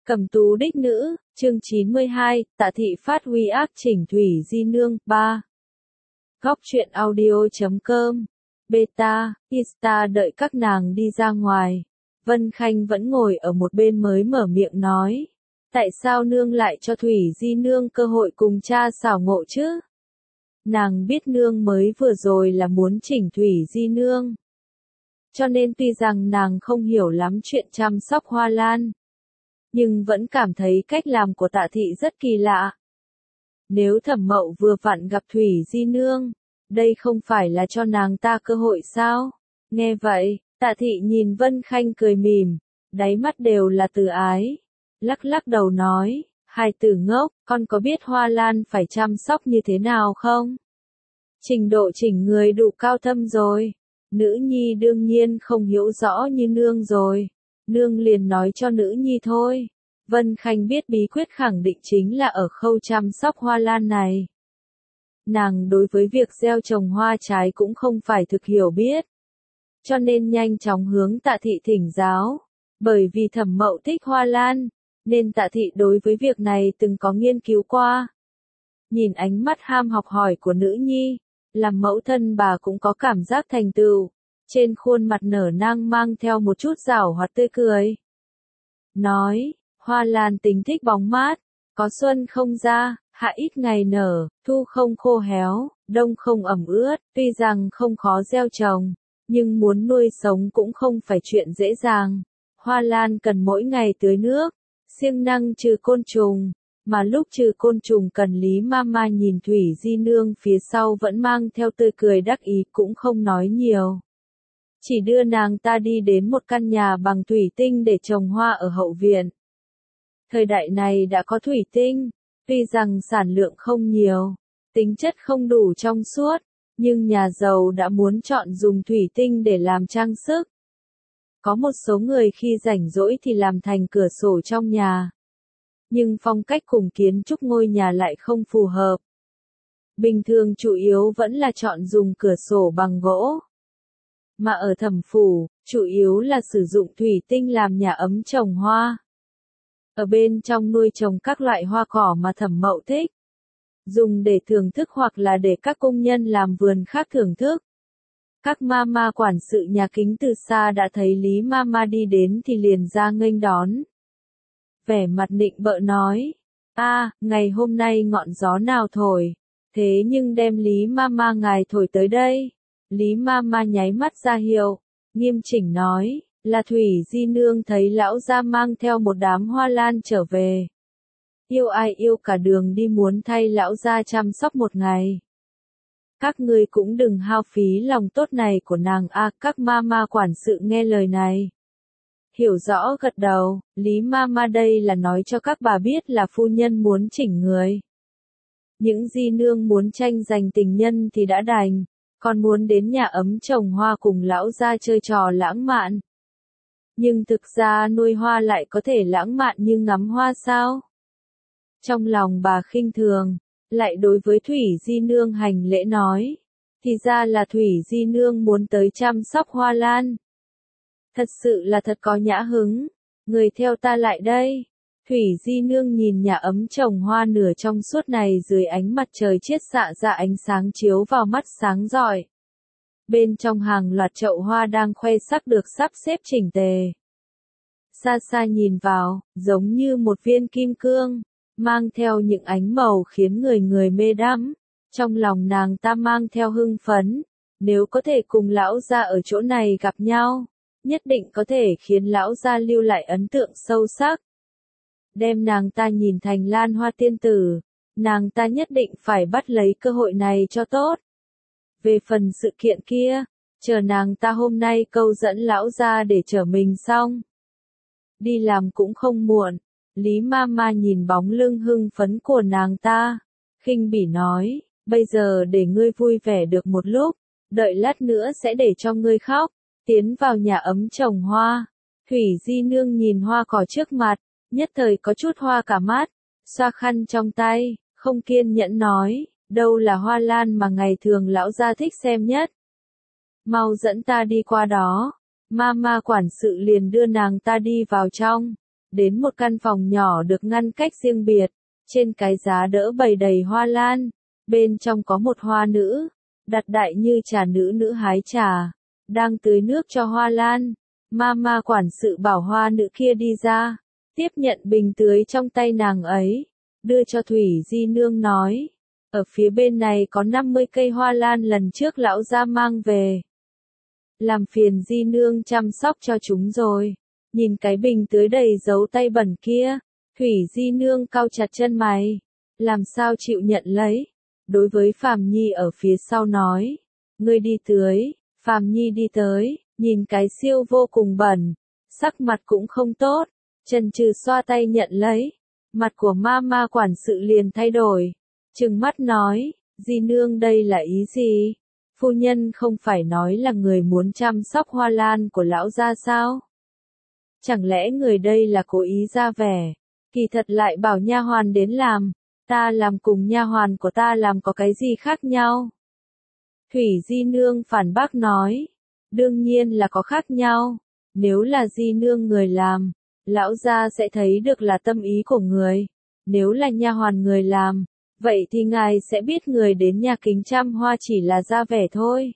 Cẩm tú đích nữ, chương 92, Tạ thị phát huy ác chỉnh Thủy Di Nương, 3. Góc truyện audio.com. Beta, Insta đợi các nàng đi ra ngoài. Vân Khanh vẫn ngồi ở một bên mới mở miệng nói. Tại sao nương lại cho Thủy Di Nương cơ hội cùng cha xảo ngộ chứ? Nàng biết nương mới vừa rồi là muốn chỉnh Thủy Di Nương. Cho nên tuy rằng nàng không hiểu lắm chuyện chăm sóc hoa lan, nhưng vẫn cảm thấy cách làm của Tạ thị rất kỳ lạ. Nếu Thẩm Mậu vừa vặn gặp Thủy Di Nương, đây không phải là cho nàng ta cơ hội sao? Nghe vậy, Tạ thị nhìn Vân Khanh cười mỉm, đáy mắt đều là từ ái. Lắc lắc đầu nói, hai tử ngốc, con có biết hoa lan phải chăm sóc như thế nào không? Trình độ chỉnh người đủ cao thâm rồi. Nữ nhi đương nhiên không hiểu rõ như nương rồi. Nương liền nói cho nữ nhi thôi. Vân Khanh biết bí quyết khẳng định chính là ở khâu chăm sóc hoa lan này. Nàng đối với việc gieo trồng hoa trái cũng không phải thực hiểu biết. Cho nên nhanh chóng hướng Tạ thị thỉnh giáo. Bởi vì Thẩm Mậu thích hoa lan, nên Tạ thị đối với việc này từng có nghiên cứu qua. Nhìn ánh mắt ham học hỏi của nữ nhi, làm mẫu thân bà cũng có cảm giác thành tựu. Trên khuôn mặt nở nang mang theo một chút giảo hoạt tươi cười. Nói, hoa lan tính thích bóng mát, có xuân không ra, hạ ít ngày nở, thu không khô héo, đông không ẩm ướt, tuy rằng không khó gieo trồng, nhưng muốn nuôi sống cũng không phải chuyện dễ dàng. Hoa lan cần mỗi ngày tưới nước, siêng năng trừ côn trùng, mà lúc trừ côn trùng cần Lý Mama nhìn Thủy Di Nương phía sau vẫn mang theo tươi cười đắc ý cũng không nói nhiều. Chỉ đưa nàng ta đi đến một căn nhà bằng thủy tinh để trồng hoa ở hậu viện. Thời đại này đã có thủy tinh, tuy rằng sản lượng không nhiều, tính chất không đủ trong suốt, nhưng nhà giàu đã muốn chọn dùng thủy tinh để làm trang sức. Có một số người khi rảnh rỗi thì làm thành cửa sổ trong nhà. Nhưng phong cách cùng kiến trúc ngôi nhà lại không phù hợp. Bình thường chủ yếu vẫn là chọn dùng cửa sổ bằng gỗ. Mà ở Thẩm phủ, chủ yếu là sử dụng thủy tinh làm nhà ấm trồng hoa. Ở bên trong nuôi trồng các loại hoa cỏ mà Thẩm Mậu thích. Dùng để thưởng thức hoặc là để các công nhân làm vườn khác thưởng thức. Các mama quản sự nhà Kính từ xa đã thấy Lý Mama đi đến thì liền ra nghênh đón. Vẻ mặt nịnh bợ nói, ngày hôm nay ngọn gió nào thổi, thế nhưng đem Lý Mama ngài thổi tới đây. Lý Mama nháy mắt ra hiệu, nghiêm chỉnh nói, là Thủy Di Nương thấy lão gia mang theo một đám hoa lan trở về. Yêu ai yêu cả đường đi muốn thay lão gia chăm sóc một ngày. Các ngươi cũng đừng hao phí lòng tốt này của nàng các mama quản sự nghe lời này. Hiểu rõ gật đầu, Lý Mama đây là nói cho các bà biết là phu nhân muốn chỉnh người. Những Di Nương muốn tranh giành tình nhân thì đã đành, còn muốn đến nhà ấm trồng hoa cùng lão gia chơi trò lãng mạn. Nhưng thực ra nuôi hoa lại có thể lãng mạn như ngắm hoa sao? Trong lòng bà khinh thường, lại đối với Thủy Di Nương hành lễ nói, thì ra là Thủy Di Nương muốn tới chăm sóc hoa lan. Thật sự là thật có nhã hứng, người theo ta lại đây. Thủy Di Nương nhìn nhà ấm trồng hoa nửa trong suốt này dưới ánh mặt trời chiết xạ ra ánh sáng chiếu vào mắt sáng rọi. Bên trong hàng loạt chậu hoa đang khoe sắc được sắp xếp chỉnh tề. Xa xa nhìn vào, giống như một viên kim cương, mang theo những ánh màu khiến người mê đắm. Trong lòng nàng ta mang theo hưng phấn, nếu có thể cùng lão gia ở chỗ này gặp nhau, nhất định có thể khiến lão gia lưu lại ấn tượng sâu sắc. Đem nàng ta nhìn thành Lan Hoa tiên tử, nàng ta nhất định phải bắt lấy cơ hội này cho tốt. Về phần sự kiện kia, chờ nàng ta hôm nay câu dẫn lão gia để chở mình xong. Đi làm cũng không muộn. Lý Mama nhìn bóng lưng hưng phấn của nàng ta, khinh bỉ nói, bây giờ để ngươi vui vẻ được một lúc, đợi lát nữa sẽ để cho ngươi khóc. Tiến vào nhà ấm trồng hoa, Thủy Di Nương nhìn hoa cỏ trước mặt, nhất thời có chút hoa cả mắt, xoa khăn trong tay, không kiên nhẫn nói, đâu là hoa lan mà ngày thường lão gia thích xem nhất. Mau dẫn ta đi qua đó. Mama quản sự liền đưa nàng ta đi vào trong. đến một căn phòng nhỏ được ngăn cách riêng biệt, trên cái giá đỡ bày đầy hoa lan, bên trong có một hoa nữ, đặt đại như trà nữ nữ hái trà, đang tưới nước cho hoa lan. Mama quản sự bảo hoa nữ kia đi ra, tiếp nhận bình tưới trong tay nàng ấy, đưa cho Thủy Di Nương nói, ở phía bên này có 50 cây hoa lan lần trước lão gia mang về. Làm phiền Di Nương chăm sóc cho chúng rồi. Nhìn cái bình tưới đầy dấu tay bẩn kia, Thủy Di Nương cau chặt chân mày, làm sao chịu nhận lấy. Đối với Phàm Nhi ở phía sau nói, ngươi đi tưới. Phàm Nhi đi tới, nhìn cái siêu vô cùng bẩn, sắc mặt cũng không tốt, chần chừ xoa tay nhận lấy. Mặt của Mama quản sự liền thay đổi, trừng mắt nói, Di Nương đây là ý gì? Phu nhân không phải nói là người muốn chăm sóc hoa lan của lão gia sao? Chẳng lẽ người đây là cố ý ra vẻ, kỳ thật lại bảo nha hoàn đến làm, ta làm cùng nha hoàn của ta làm có cái gì khác nhau? Thủy Di Nương phản bác nói, đương nhiên là có khác nhau, nếu là Di Nương người làm, lão gia sẽ thấy được là tâm ý của người, nếu là nha hoàn người làm, vậy thì ngài sẽ biết người đến nhà kính trăm hoa chỉ là ra vẻ thôi.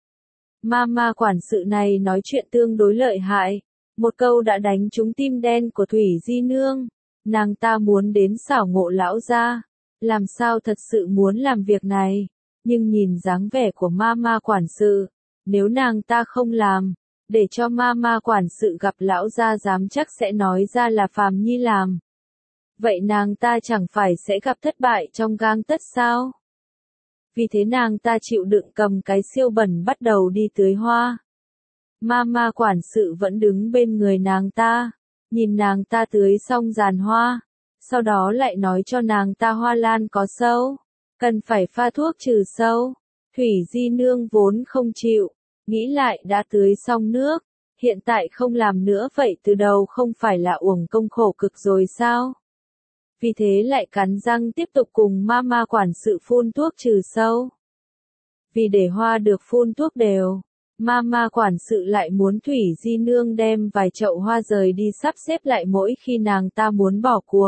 Mama quản sự này nói chuyện tương đối lợi hại, một câu đã đánh trúng tim đen của Thủy Di Nương, nàng ta muốn đến xảo ngộ lão gia, làm sao thật sự muốn làm việc này, nhưng nhìn dáng vẻ của Mama quản sự, nếu nàng ta không làm, để cho Mama quản sự gặp lão gia dám chắc sẽ nói ra là Phàm Nhi làm. Vậy nàng ta chẳng phải sẽ gặp thất bại trong gang tấc sao? Vì thế nàng ta chịu đựng cầm cái siêu bẩn bắt đầu đi tưới hoa. Mama quản sự vẫn đứng bên người nàng ta, nhìn nàng ta tưới xong giàn hoa, sau đó lại nói cho nàng ta hoa lan có sâu, cần phải pha thuốc trừ sâu. Thủy Di Nương vốn không chịu, nghĩ lại đã tưới xong nước, hiện tại không làm nữa vậy từ đầu không phải là uổng công khổ cực rồi sao? Vì thế lại cắn răng tiếp tục cùng Mama quản sự phun thuốc trừ sâu. Vì để hoa được phun thuốc đều, Mama quản sự lại muốn Thủy Di Nương đem vài chậu hoa rời đi sắp xếp lại mỗi khi nàng ta muốn bỏ cuộc.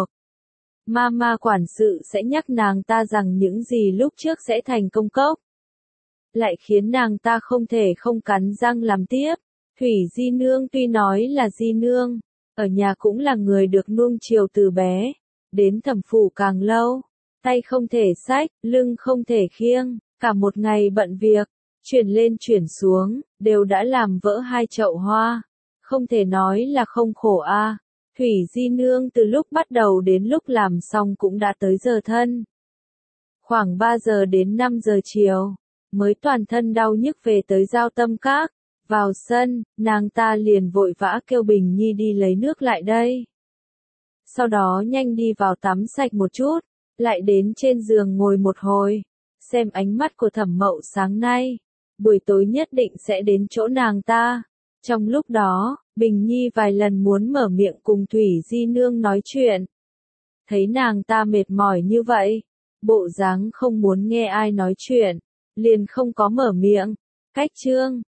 Mama quản sự sẽ nhắc nàng ta rằng những gì lúc trước sẽ thành công cốc. Lại khiến nàng ta không thể không cắn răng làm tiếp. Thủy Di Nương tuy nói là Di Nương, ở nhà cũng là người được nuông chiều từ bé, đến thẩm phủ càng lâu, tay không thể xách, lưng không thể khiêng, cả một ngày bận việc, chuyển lên chuyển xuống, đều đã làm vỡ 2 chậu hoa, không thể nói là không khổ a. Thủy Di Nương từ lúc bắt đầu đến lúc làm xong cũng đã tới giờ thân. Khoảng 3 giờ đến 5 giờ chiều, mới toàn thân đau nhức về tới Giao Tâm Các. Vào sân, nàng ta liền vội vã kêu Bình Nhi đi lấy nước lại đây. Sau đó nhanh đi vào tắm sạch một chút, lại đến trên giường ngồi một hồi, xem ánh mắt của Thẩm Mậu sáng nay, buổi tối nhất định sẽ đến chỗ nàng ta. Trong lúc đó, Bình Nhi vài lần muốn mở miệng cùng Thủy Di Nương nói chuyện. Thấy nàng ta mệt mỏi như vậy, bộ dáng không muốn nghe ai nói chuyện, liền không có mở miệng. Cách chương